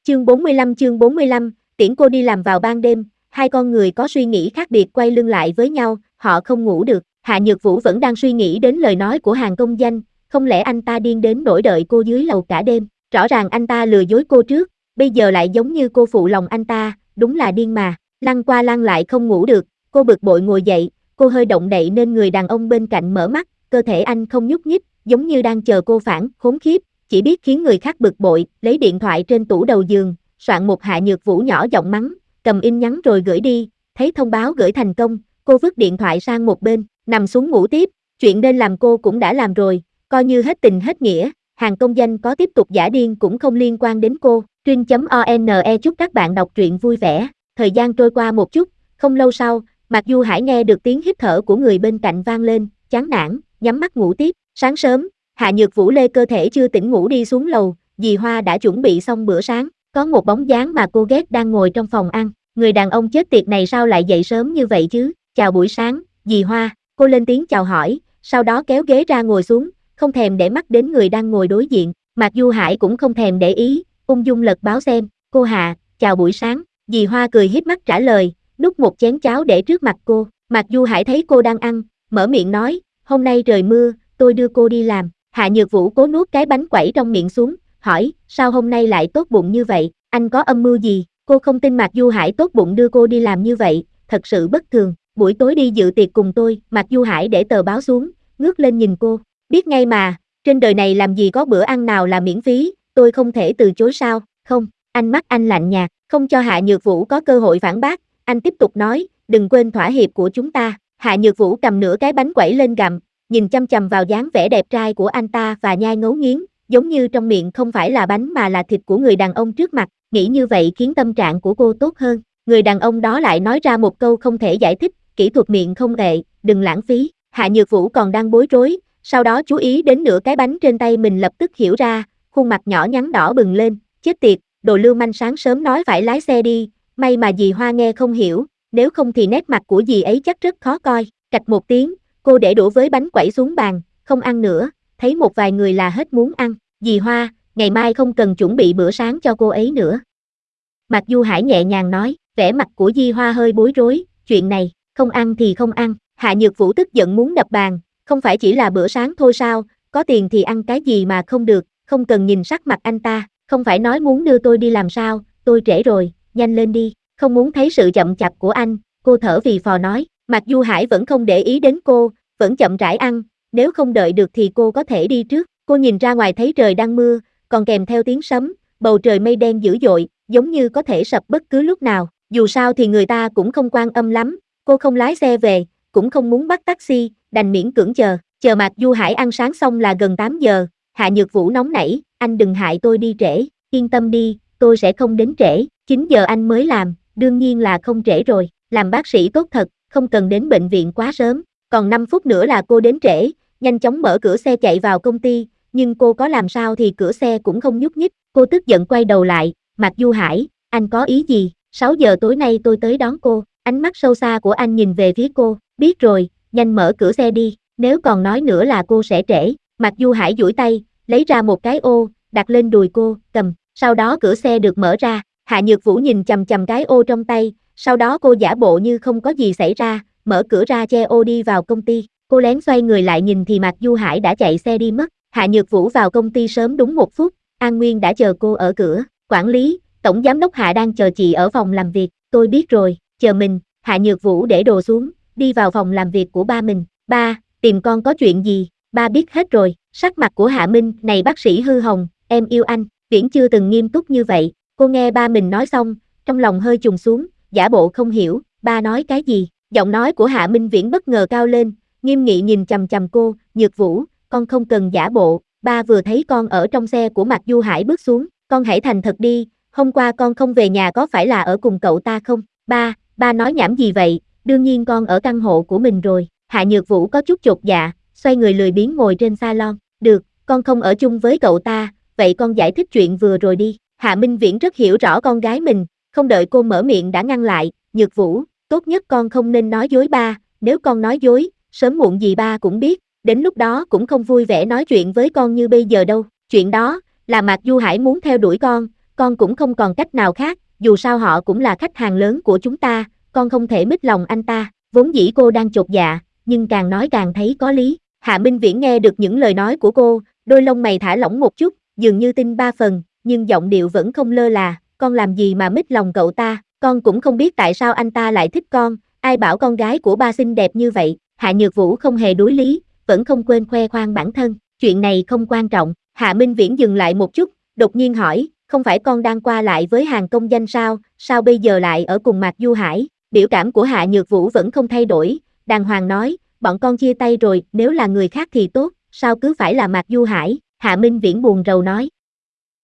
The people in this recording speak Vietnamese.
Chương 45, tiễn cô đi làm vào ban đêm, hai con người có suy nghĩ khác biệt quay lưng lại với nhau, họ không ngủ được. Hạ Nhược Vũ vẫn đang suy nghĩ đến lời nói của Hàn Công Danh, không lẽ anh ta điên đến nỗi đợi cô dưới lầu cả đêm, rõ ràng anh ta lừa dối cô trước, bây giờ lại giống như cô phụ lòng anh ta, đúng là điên mà. Lăn qua lăn lại không ngủ được, cô bực bội ngồi dậy, cô hơi động đậy nên người đàn ông bên cạnh mở mắt, cơ thể anh không nhúc nhích, giống như đang chờ cô phản, khốn khiếp, chỉ biết khiến người khác bực bội, lấy điện thoại trên tủ đầu giường, soạn một Hạ Nhược Vũ nhỏ giọng mắng, cầm in nhắn rồi gửi đi, thấy thông báo gửi thành công, cô vứt điện thoại sang một bên, nằm xuống ngủ tiếp, chuyện nên làm cô cũng đã làm rồi, coi như hết tình hết nghĩa, Hàn Công Danh có tiếp tục giả điên cũng không liên quan đến cô. Truyện.one chúc các bạn đọc truyện vui vẻ. Thời gian trôi qua một chút, không lâu sau, Mạc Du Hải nghe được tiếng hít thở của người bên cạnh vang lên, chán nản, nhắm mắt ngủ tiếp. Sáng sớm, Hạ Nhược Vũ lê cơ thể chưa tỉnh ngủ đi xuống lầu, dì Hoa đã chuẩn bị xong bữa sáng, có một bóng dáng mà cô ghét đang ngồi trong phòng ăn. Người đàn ông chết tiệt này sao lại dậy sớm như vậy chứ? Chào buổi sáng, dì Hoa, cô lên tiếng chào hỏi, sau đó kéo ghế ra ngồi xuống, không thèm để mắt đến người đang ngồi đối diện. Mạc Du Hải cũng không thèm để ý, ung dung lật báo xem, cô Hạ, chào buổi sáng. Dì Hoa cười híp mắt trả lời, đút một chén cháo để trước mặt cô. Mạc Du Hải thấy cô đang ăn, mở miệng nói, hôm nay trời mưa, tôi đưa cô đi làm. Hạ Nhược Vũ cố nuốt cái bánh quẩy trong miệng xuống, hỏi, sao hôm nay lại tốt bụng như vậy, anh có âm mưu gì? Cô không tin Mạc Du Hải tốt bụng đưa cô đi làm như vậy, thật sự bất thường. Buổi tối đi dự tiệc cùng tôi. Mạc Du Hải để tờ báo xuống, ngước lên nhìn cô, biết ngay mà, trên đời này làm gì có bữa ăn nào là miễn phí, tôi không thể từ chối sao? Không, ánh mắt anh lạnh nhạt, không cho Hạ Nhược Vũ có cơ hội phản bác, anh tiếp tục nói, đừng quên thỏa hiệp của chúng ta. Hạ Nhược Vũ cầm nửa cái bánh quẩy lên gặm, nhìn chăm chăm vào dáng vẻ đẹp trai của anh ta và nhai ngấu nghiến, giống như trong miệng không phải là bánh mà là thịt của người đàn ông trước mặt, nghĩ như vậy khiến tâm trạng của cô tốt hơn. Người đàn ông đó lại nói ra một câu không thể giải thích, kỹ thuật miệng không tệ, đừng lãng phí. Hạ Nhược Vũ còn đang bối rối, sau đó chú ý đến nửa cái bánh trên tay mình lập tức hiểu ra, khuôn mặt nhỏ nhắn đỏ bừng lên, chết tiệt, đồ lưu manh sáng sớm nói phải lái xe đi, may mà dì Hoa nghe không hiểu, nếu không thì nét mặt của dì ấy chắc rất khó coi. Cạch một tiếng, cô để đũa với bánh quẩy xuống bàn, không ăn nữa, thấy một vài người là hết muốn ăn. Dì Hoa, ngày mai không cần chuẩn bị bữa sáng cho cô ấy nữa. Mạc Du Hải nhẹ nhàng nói, vẻ mặt của dì Hoa hơi bối rối, chuyện này, không ăn thì không ăn. Hạ Nhược Vũ tức giận muốn đập bàn, không phải chỉ là bữa sáng thôi sao, có tiền thì ăn cái gì mà không được, không cần nhìn sắc mặt anh ta, không phải nói muốn đưa tôi đi làm sao, tôi trễ rồi, nhanh lên đi, không muốn thấy sự chậm chạp của anh, cô thở phì phò nói. Mạc Du Hải vẫn không để ý đến cô, vẫn chậm rãi ăn, nếu không đợi được thì cô có thể đi trước. Cô nhìn ra ngoài thấy trời đang mưa, còn kèm theo tiếng sấm, bầu trời mây đen dữ dội, giống như có thể sập bất cứ lúc nào, dù sao thì người ta cũng không quan âm lắm, cô không lái xe về, cũng không muốn bắt taxi, đành miễn cưỡng chờ Mạc Du Hải ăn sáng xong là gần 8 giờ, Hạ Nhược Vũ nóng nảy, anh đừng hại tôi đi trễ, yên tâm đi, tôi sẽ không đến trễ, 9 giờ anh mới làm, đương nhiên là không trễ rồi, làm bác sĩ tốt thật, không cần đến bệnh viện quá sớm, còn 5 phút nữa là cô đến trễ, nhanh chóng mở cửa xe chạy vào công ty, nhưng cô có làm sao thì cửa xe cũng không nhúc nhích, cô tức giận quay đầu lại, Mạc Du Hải, anh có ý gì, 6 giờ tối nay tôi tới đón cô, ánh mắt sâu xa của anh nhìn về phía cô, biết rồi, nhanh mở cửa xe đi, nếu còn nói nữa là cô sẽ trễ. Mạc Du Hải duỗi tay, lấy ra một cái ô, đặt lên đùi cô, cầm, sau đó cửa xe được mở ra, Hạ Nhược Vũ nhìn chằm chằm cái ô trong tay, sau đó cô giả bộ như không có gì xảy ra, mở cửa ra che ô đi vào công ty, cô lén xoay người lại nhìn thì Mạc Du Hải đã chạy xe đi mất. Hạ Nhược Vũ vào công ty sớm đúng 1 phút, An Nguyên đã chờ cô ở cửa, quản lý, tổng giám đốc Hạ đang chờ chị ở phòng làm việc, tôi biết rồi, chờ mình. Hạ Nhược Vũ để đồ xuống, đi vào phòng làm việc của ba mình, ba, tìm con có chuyện gì, ba biết hết rồi, sắc mặt của Hạ Minh, này bác sĩ hư hồng, em yêu anh, Viễn chưa từng nghiêm túc như vậy, cô nghe ba mình nói xong, trong lòng hơi trùng xuống, giả bộ không hiểu, ba nói cái gì, giọng nói của Hạ Minh Viễn bất ngờ cao lên, nghiêm nghị nhìn chằm chằm cô, Nhược Vũ, con không cần giả bộ, ba vừa thấy con ở trong xe của Mạc Du Hải bước xuống, con hãy thành thật đi, hôm qua con không về nhà có phải là ở cùng cậu ta không, ba nói nhảm gì vậy, đương nhiên con ở căn hộ của mình rồi. Hạ Nhược Vũ có chút chột dạ, xoay người lười biếng ngồi trên salon, được, con không ở chung với cậu ta, vậy con giải thích chuyện vừa rồi đi. Hạ Minh Viễn rất hiểu rõ con gái mình, không đợi cô mở miệng đã ngăn lại, Nhược Vũ, tốt nhất con không nên nói dối ba, nếu con nói dối, sớm muộn gì ba cũng biết, đến lúc đó cũng không vui vẻ nói chuyện với con như bây giờ đâu, chuyện đó, là Mạc Du Hải muốn theo đuổi con, con cũng không còn cách nào khác, dù sao họ cũng là khách hàng lớn của chúng ta, con không thể mít lòng anh ta. Vốn dĩ cô đang chột dạ, nhưng càng nói càng thấy có lý. Hạ Minh Viễn nghe được những lời nói của cô, đôi lông mày thả lỏng một chút, dường như tin 3 phần, nhưng giọng điệu vẫn không lơ là, con làm gì mà mít lòng cậu ta, con cũng không biết tại sao anh ta lại thích con, ai bảo con gái của ba xinh đẹp như vậy. Hạ Nhược Vũ không hề đuối lý, vẫn không quên khoe khoang bản thân, chuyện này không quan trọng. Hạ Minh Viễn dừng lại một chút, đột nhiên hỏi, không phải con đang qua lại với Hàn Công Danh sao, sao bây giờ lại ở cùng Mạc Du Hải? Biểu cảm của Hạ Nhược Vũ vẫn không thay đổi, đàng hoàng nói, bọn con chia tay rồi, nếu là người khác thì tốt, sao cứ phải là Mạc Du Hải? Hạ Minh Viễn buồn rầu nói,